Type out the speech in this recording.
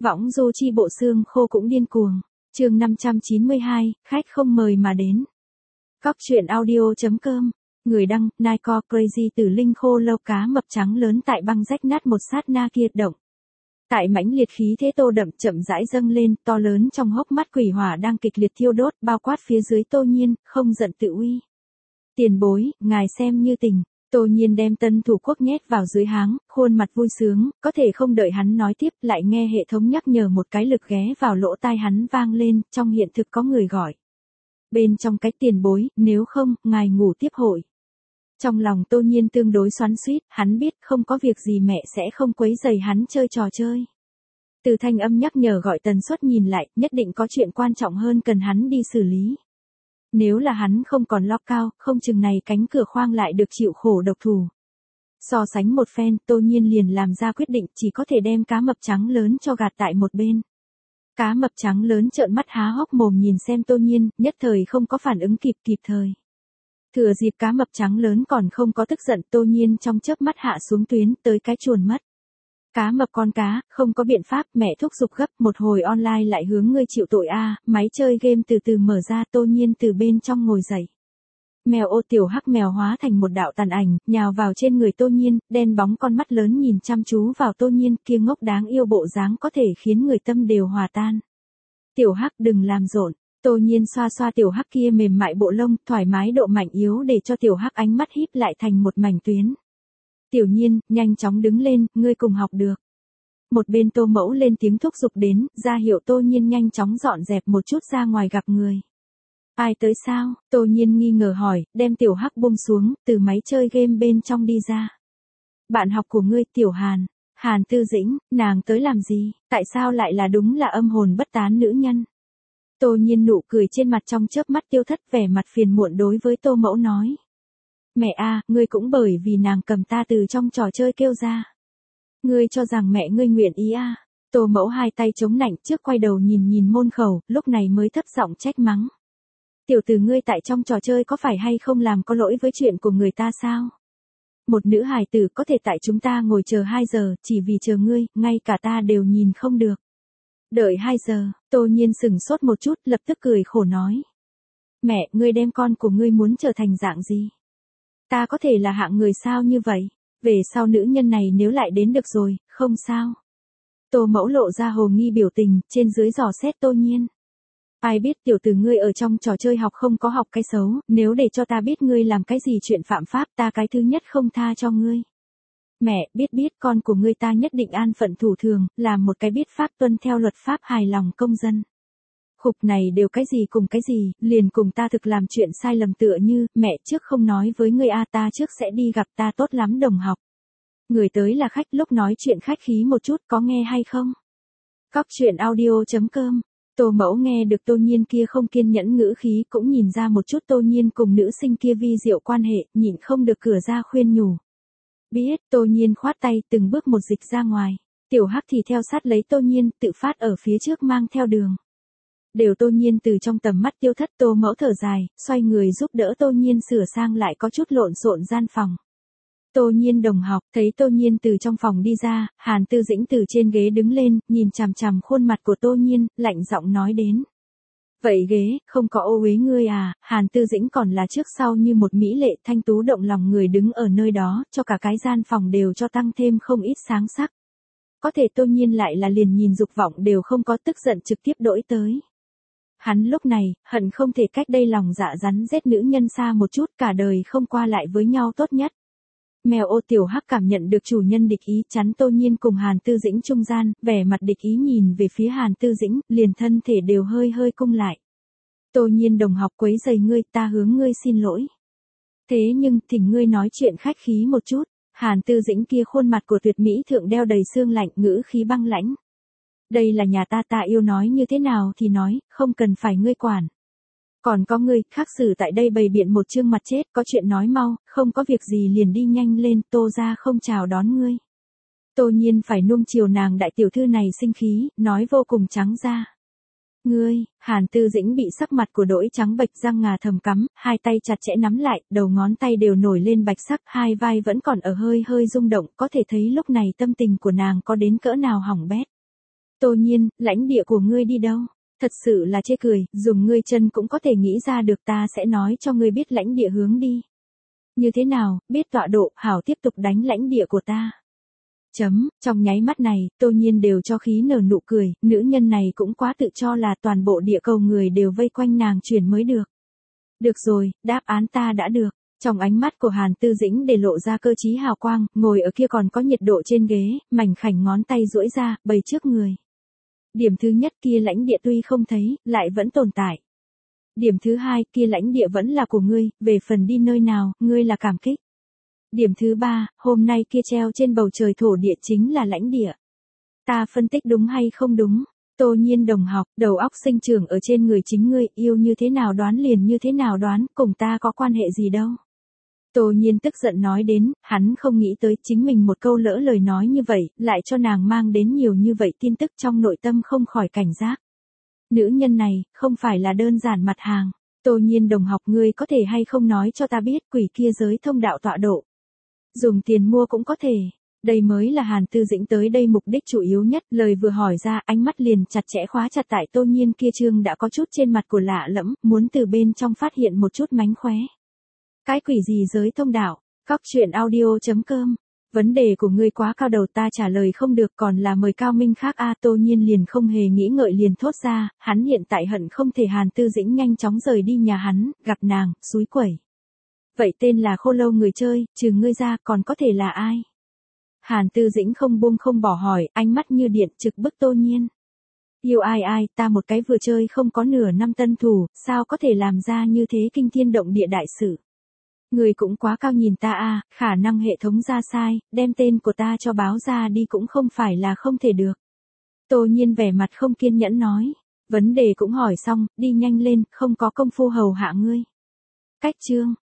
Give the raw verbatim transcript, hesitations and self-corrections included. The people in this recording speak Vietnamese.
Võng du chi bộ xương khô cũng điên cuồng. Chương năm trăm chín mươi hai, khách không mời mà đến. Cóc truyện audio chấm com. Người đăng, Niko Crazy Tử Linh khô lâu cá mập trắng lớn tại băng rách nát một sát na kia động. Tại mãnh liệt khí thế tô đậm chậm rãi dâng lên, to lớn trong hốc mắt quỷ hỏa đang kịch liệt thiêu đốt, bao quát phía dưới Tô Nhiên, không giận tự uy. Tiền bối, ngài xem như tình. Tô Nhiên đem tân thủ quốc nhét vào dưới háng, khuôn mặt vui sướng, có thể không đợi hắn nói tiếp, lại nghe hệ thống nhắc nhở một cái lực ghé vào lỗ tai hắn vang lên, trong hiện thực có người gọi. Bên trong cái tiền bối, nếu không, ngài ngủ tiếp hội. Trong lòng Tô Nhiên tương đối xoắn xuýt, hắn biết không có việc gì mẹ sẽ không quấy rầy hắn chơi trò chơi. Từ thanh âm nhắc nhở gọi tần suất nhìn lại, nhất định có chuyện quan trọng hơn cần hắn đi xử lý. Nếu là hắn không còn lock cao, không chừng này cánh cửa khoang lại được chịu khổ độc thủ. So sánh một phen, Tô Nhiên liền làm ra quyết định chỉ có thể đem cá mập trắng lớn cho gạt tại một bên. Cá mập trắng lớn trợn mắt há hốc mồm nhìn xem Tô Nhiên, nhất thời không có phản ứng kịp kịp thời. Thừa dịp cá mập trắng lớn còn không có tức giận, Tô Nhiên trong chớp mắt hạ xuống tuyến, tới cái chuồn mất. Cá mập con cá, không có biện pháp, mẹ thúc giục gấp, một hồi online lại hướng ngươi chịu tội a, máy chơi game từ từ mở ra, Tô Nhiên từ bên trong ngồi dậy. Mèo ô tiểu hắc mèo hóa thành một đạo tàn ảnh, nhào vào trên người Tô Nhiên, đen bóng con mắt lớn nhìn chăm chú vào Tô Nhiên, kia ngốc đáng yêu bộ dáng có thể khiến người tâm đều hòa tan. Tiểu hắc đừng làm rộn. Tô Nhiên xoa xoa tiểu hắc kia mềm mại bộ lông, thoải mái độ mạnh yếu để cho tiểu hắc ánh mắt híp lại thành một mảnh tuyến. Tiểu Nhiên, nhanh chóng đứng lên, ngươi cùng học được. Một bên Tô Mẫu lên tiếng thúc giục đến, ra hiệu Tô Nhiên nhanh chóng dọn dẹp một chút ra ngoài gặp người. Ai tới sao? Tô Nhiên nghi ngờ hỏi, đem tiểu hắc buông xuống, từ máy chơi game bên trong đi ra. Bạn học của ngươi, Tiểu Hàn. Hàn Tư Dĩnh, nàng tới làm gì? Tại sao lại là đúng là âm hồn bất tán nữ nhân? Tô Nhiên nụ cười trên mặt trong chớp mắt tiêu thất, vẻ mặt phiền muộn đối với Tô Mẫu nói. Mẹ a, ngươi cũng bởi vì nàng cầm ta từ trong trò chơi kêu ra. Ngươi cho rằng mẹ ngươi nguyện ý a? Tô Mẫu hai tay chống nạnh trước quay đầu nhìn nhìn môn khẩu, lúc này mới thấp giọng trách mắng. Tiểu tử ngươi tại trong trò chơi có phải hay không làm có lỗi với chuyện của người ta sao? Một nữ hài tử có thể tại chúng ta ngồi chờ hai giờ, chỉ vì chờ ngươi, ngay cả ta đều nhìn không được. Đợi hai giờ, Tô Nhiên sừng sốt một chút, lập tức cười khổ nói. Mẹ, ngươi đem con của ngươi muốn trở thành dạng gì? Ta có thể là hạng người sao như vậy? Về sau nữ nhân này nếu lại đến được rồi, không sao. Tô Mẫu lộ ra hồ nghi biểu tình, trên dưới dò xét Tô Nhiên. Ai biết tiểu tử ngươi ở trong trò chơi học không có học cái xấu, nếu để cho ta biết ngươi làm cái gì chuyện phạm pháp, ta cái thứ nhất không tha cho ngươi. Mẹ, biết biết con của ngươi ta nhất định an phận thủ thường, làm một cái biết pháp tuân theo luật pháp hài lòng công dân. Khục này đều cái gì cùng cái gì, liền cùng ta thực làm chuyện sai lầm tựa như, mẹ trước không nói với ngươi a, ta trước sẽ đi gặp ta tốt lắm đồng học. Người tới là khách, lúc nói chuyện khách khí một chút, có nghe hay không? Cóc truyện audio chấm com. Tô Mẫu nghe được Tô Nhiên kia không kiên nhẫn ngữ khí, cũng nhìn ra một chút Tô Nhiên cùng nữ sinh kia vi diệu quan hệ, nhịn không được cửa ra khuyên nhủ. Biết, Tô Nhiên khoát tay, từng bước một dịch ra ngoài. Tiểu hắc thì theo sát lấy Tô Nhiên, tự phát ở phía trước mang theo đường. Đều Tô Nhiên từ trong tầm mắt tiêu thất, Tô Mẫu thở dài, xoay người giúp đỡ Tô Nhiên sửa sang lại có chút lộn xộn gian phòng. Tô Nhiên đồng học, thấy Tô Nhiên từ trong phòng đi ra, Hàn Tư Dĩnh từ trên ghế đứng lên, nhìn chằm chằm khuôn mặt của Tô Nhiên, lạnh giọng nói đến. Vậy ghế, không có ô uế ngươi à? Hàn Tư Dĩnh còn là trước sau như một mỹ lệ thanh tú động lòng người đứng ở nơi đó, cho cả cái gian phòng đều cho tăng thêm không ít sáng sắc. Có thể Tô Nhiên lại là liền nhìn dục vọng đều không có, tức giận trực tiếp đổi tới. Hắn lúc này, hận không thể cách đây lòng dạ rắn rết nữ nhân xa một chút, cả đời không qua lại với nhau tốt nhất. Mèo ô tiểu hắc cảm nhận được chủ nhân địch ý, chắn Tô Nhiên cùng Hàn Tư Dĩnh trung gian, vẻ mặt địch ý nhìn về phía Hàn Tư Dĩnh, liền thân thể đều hơi hơi cung lại. Tô Nhiên đồng học quấy rầy ngươi, ta hướng ngươi xin lỗi. Thế nhưng, thỉnh ngươi nói chuyện khách khí một chút. Hàn Tư Dĩnh kia khuôn mặt của tuyệt mỹ thượng đeo đầy xương lạnh, ngữ khí băng lãnh. Đây là nhà ta, ta yêu nói như thế nào thì nói, không cần phải ngươi quản. Còn có ngươi, khác xử tại đây bày biện một chương mặt chết, có chuyện nói mau, không có việc gì liền đi nhanh lên, Tô ra không chào đón ngươi. Tô Nhiên phải nuông chiều nàng đại tiểu thư này sinh khí, nói vô cùng trắng ra. Ngươi, Hàn Tư Dĩnh bị sắc mặt của đỗi trắng bệch, răng ngà thầm cắm, hai tay chặt chẽ nắm lại, đầu ngón tay đều nổi lên bạch sắc, hai vai vẫn còn ở hơi hơi rung động, có thể thấy lúc này tâm tình của nàng có đến cỡ nào hỏng bét. Tô Nhiên, lãnh địa của ngươi đi đâu? Thật sự là chê cười, dùng ngươi chân cũng có thể nghĩ ra được, ta sẽ nói cho ngươi biết lãnh địa hướng đi. Như thế nào, biết tọa độ, hảo tiếp tục đánh lãnh địa của ta. Chấm, trong nháy mắt này, Tô Nhiên đều cho khí nở nụ cười, nữ nhân này cũng quá tự cho là toàn bộ địa cầu người đều vây quanh nàng chuyển mới được. Được rồi, đáp án ta đã được. Trong ánh mắt của Hàn Tư Dĩnh để lộ ra cơ trí hào quang, ngồi ở kia còn có nhiệt độ trên ghế, mảnh khảnh ngón tay duỗi ra, bày trước người. Điểm thứ nhất, kia lãnh địa tuy không thấy, lại vẫn tồn tại. Điểm thứ hai, kia lãnh địa vẫn là của ngươi, về phần đi nơi nào, ngươi là cảm kích. Điểm thứ ba, hôm nay kia treo trên bầu trời thổ địa chính là lãnh địa. Ta phân tích đúng hay không đúng? Tô Nhiên đồng học, đầu óc sinh trưởng ở trên người chính ngươi, yêu như thế nào đoán liền như thế nào đoán, cùng ta có quan hệ gì đâu. Tô Nhiên tức giận nói đến, hắn không nghĩ tới chính mình một câu lỡ lời nói như vậy, lại cho nàng mang đến nhiều như vậy tin tức, trong nội tâm không khỏi cảnh giác. Nữ nhân này, không phải là đơn giản mặt hàng. Tô Nhiên đồng học, ngươi có thể hay không nói cho ta biết quỷ kia giới thông đạo tọa độ. Dùng tiền mua cũng có thể. Đây mới là Hàn Tư Dĩnh tới đây mục đích chủ yếu nhất, lời vừa hỏi ra, ánh mắt liền chặt chẽ khóa chặt tại Tô Nhiên kia trương đã có chút trên mặt của lạ lẫm, muốn từ bên trong phát hiện một chút mánh khóe. Cái quỷ gì giới thông đạo? Cóc truyện audio chấm com. Vấn đề của ngươi quá cao đầu, ta trả lời không được, còn là mời cao minh khác a. Tô Nhiên liền không hề nghĩ ngợi liền thốt ra, hắn hiện tại hận không thể Hàn Tư Dĩnh nhanh chóng rời đi nhà hắn, gặp nàng, xúi quẩy. Vậy tên là Khô Lâu người chơi, trừ ngươi ra, còn có thể là ai? Hàn Tư Dĩnh không buông không bỏ hỏi, ánh mắt như điện trực bức Tô Nhiên. Yêu ai ai, ta một cái vừa chơi không có nửa năm tân thủ, sao có thể làm ra như thế kinh thiên động địa đại sự? Người cũng quá cao nhìn ta a, khả năng hệ thống ra sai, đem tên của ta cho báo ra đi cũng không phải là không thể được. Tô Nhiên vẻ mặt không kiên nhẫn nói, vấn đề cũng hỏi xong, đi nhanh lên, không có công phu hầu hạ ngươi. Cách chương.